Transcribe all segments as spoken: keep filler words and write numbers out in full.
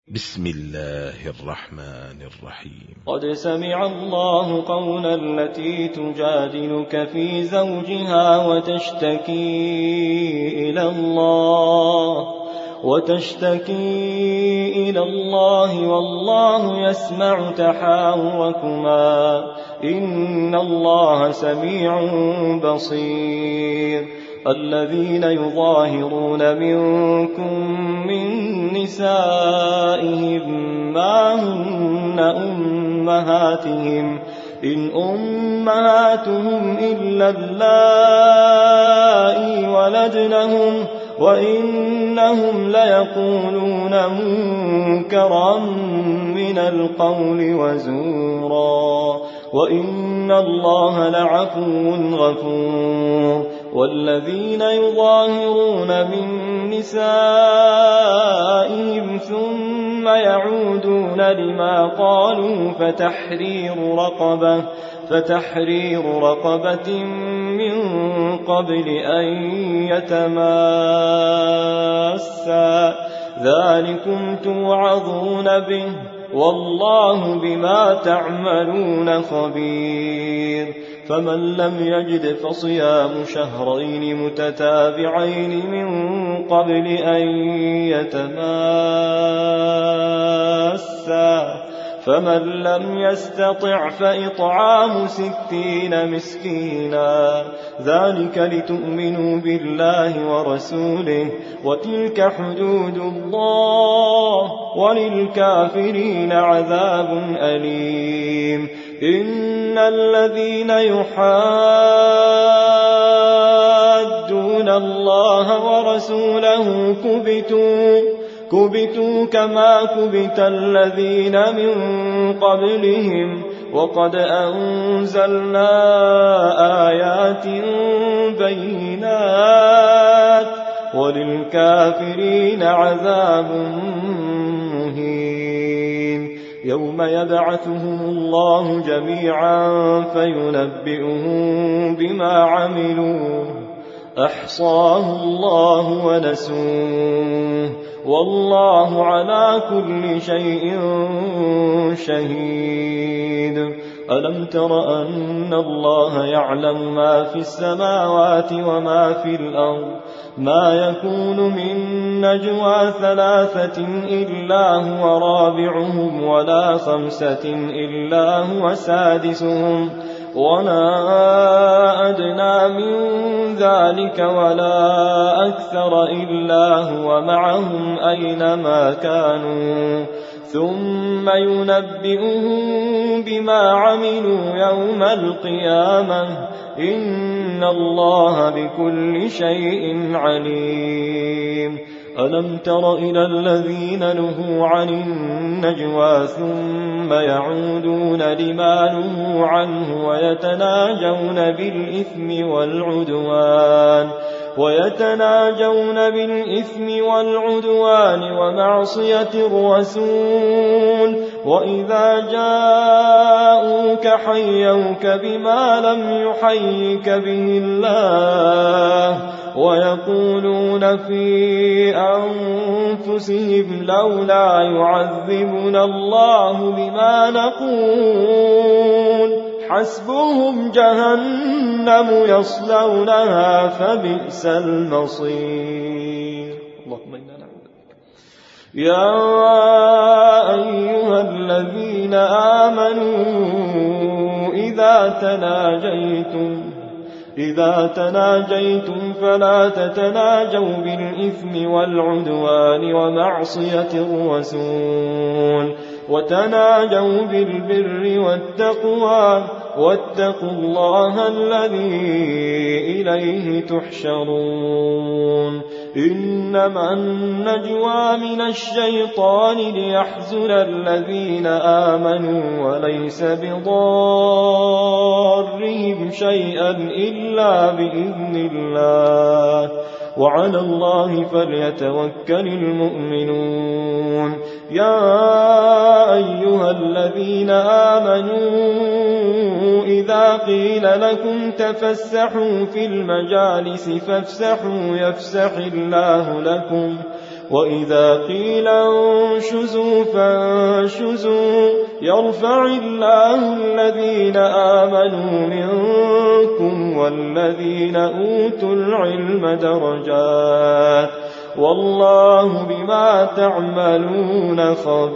بسم الله الرحمن الرحيم. قد سمع الله قولا التي تجادلك في زوجها وتشتكي إلى الله وتشتكي إلى الله والله يسمع تحاوركما إن الله سميع بصير. الذين يظاهرون منكم من نسائهم ما هن أمهاتهم إن أمهاتهم إلا اللائي ولدنهم وإنهم ليقولون منكرا من القول وزورا وإن الله لعفو غفور. والذين يظاهرون من نسائهم ثم يعودون لما قالوا فتحرير رقبة فتحرير رقبة من قبل أن يتماسا ذلكم توعظون به والله بما تعملون خبير. فمن لم يجد فصيام شهرين متتابعين من قبل أن يتماسا فمن لم يستطع فإطعام ستين مسكينا ذلك لتؤمنوا بالله ورسوله وتلك حدود الله وللكافرين عذاب أليم. إن الذين يحادون الله ورسوله كبتوا كبتوا كما كبت الذين من قبلهم وقد أنزلنا آيات بينات وللكافرين عذاب مهين. يوم يبعثهم الله جميعا فينبئهم بما عملوا أحصاه الله ونسوه والله على كل شيء شهيد. ألم تر أن الله يعلم ما في السماوات وما في الأرض ما يكون من نجوى ثلاثة إلا هو رابعهم ولا خمسة إلا هو سادسهم ولا أدنى من ذلك ولا أكثر إلا هو معهم أينما كانوا ثم ينبئهم بما عملوا يوم القيامة إن الله بكل شيء عليم. ألم تر إلى الذين نهوا عن النجوى ثم يعودون لما نهوا عنه ويتناجون بالإثم والعدوان ويتناجون بالإثم والعدوان ومعصية الرسول وإذا جاءوك حيوك بما لم يحيك به الله ويقولون في أنفسهم لولا يعذبنا الله بما نقول حسبهم جهنم يصلونها فبئس المصير. اللهم إنا نعوذ بك. يا أيها الذين آمنوا إذا تناجيتم إذا تناجيتم فلا تتناجوا بالإثم والعدوان ومعصية الرسول وتناجوا بالبر والتقوى واتقوا الله الذي إليه تحشرون. إنما النجوى من الشيطان ليحزن الذين آمنوا وليس بضارهم شيئا إلا بإذن الله وعلى الله فليتوكل المؤمنون. يا أيها الذين آمنوا إذا قيل لكم تفسحوا في المجالس فافسحوا يفسح الله لكم وإذا قيل انشزوا فانشزوا يرفع الله الذين آمنوا منكم والذين أوتوا العلم درجات والله بما تعملون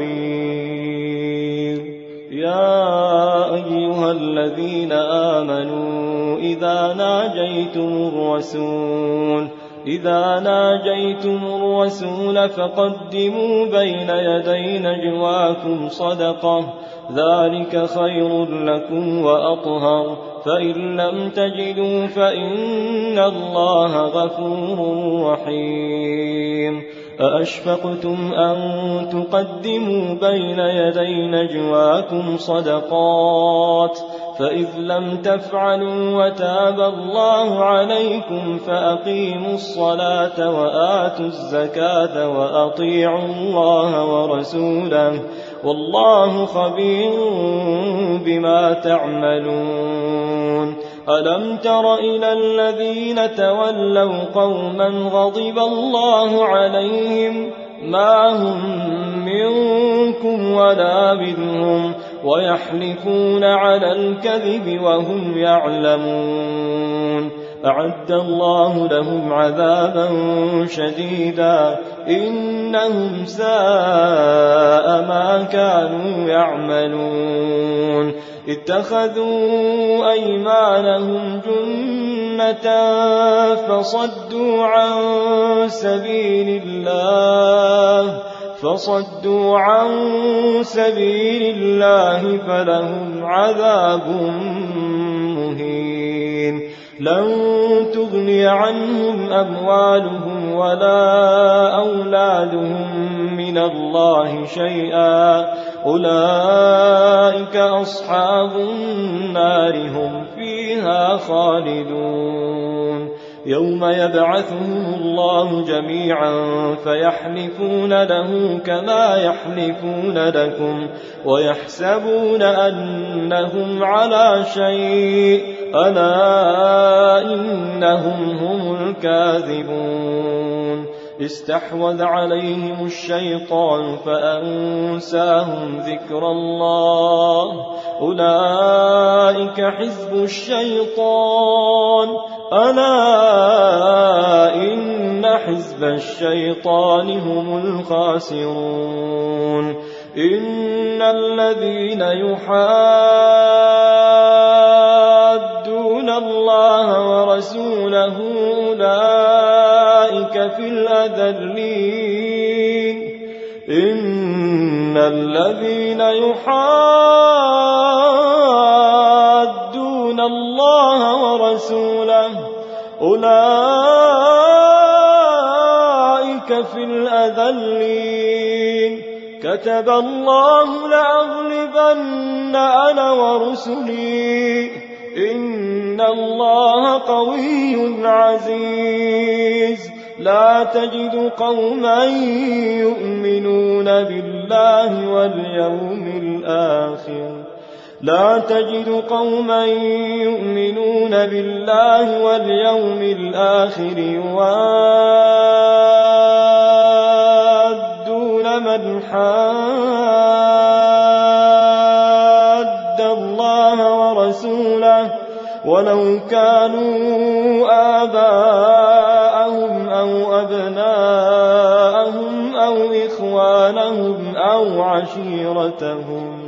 خبير. يا أيها الذين آمنوا إذا ناجيتم الرسول إذا ناجيتم الرسول فقدموا بين يدي نجواكم صدقة ذلك خير لكم وأطهر فإن لم تجدوا فإن الله غفور رحيم. أأشفقتم أن تقدموا بين يدي نجواكم صدقات فإذ لم تفعلوا وتاب الله عليكم فأقيموا الصلاة وآتوا الزكاة وأطيعوا الله ورسوله والله خبير بما تعملون. ألم تر إلى الذين تولوا قوما غضب الله عليهم ما هم منكم ولا منهم ويحلفون على الكذب وهم يعلمون أعد الله لهم عذابا شديدا إنهم ساء ما كانوا يعملون. اتخذوا أيمانهم جنة فصدوا عن سبيل الله فصدوا عن سبيل الله فلهم عذاب مهين. لن تغني عنهم أموالهم ولا أولادهم من الله شيئا أولئك أصحاب النار هم فيها خالدون. يوم يبعثهم الله جميعا فيحلفون له كما يحلفون لكم ويحسبون أنهم على شيء ألا إنهم هم الكاذبون. استحوذ عليهم الشيطان فأنساهم ذكر الله أولئك حزب الشيطان ألا إن حزب الشيطان هم الخاسرون. إن الذين يحادون الله ورسوله أولئك في الأذلين. إن الذين يحادون الله ورسوله أولئك في الأذلين. كتب الله لأغلبن أنا ورسلي إن الله قوي عزيز. لا تجد قوما يؤمنون بالله واليوم الآخر لا تجد قوما يؤمنون بالله واليوم الآخر يوادون من حاد الله ورسوله ولو كانوا آباءهم أو أبناءهم أو إخوانهم أو عشيرتهم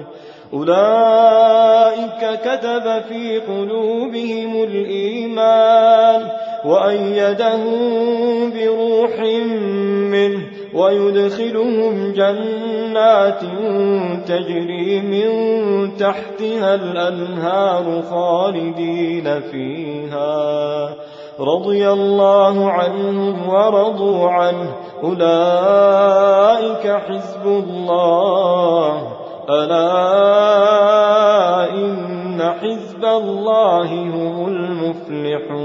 أولئك كتب في قلوبهم الإيمان وأيدهم بروح منه ويدخلهم جنات تجري من تحتها الأنهار خالدين فيها رضي الله عنهم ورضوا عنه أولئك حزب الله ألا إن حزب الله هم المفلحون.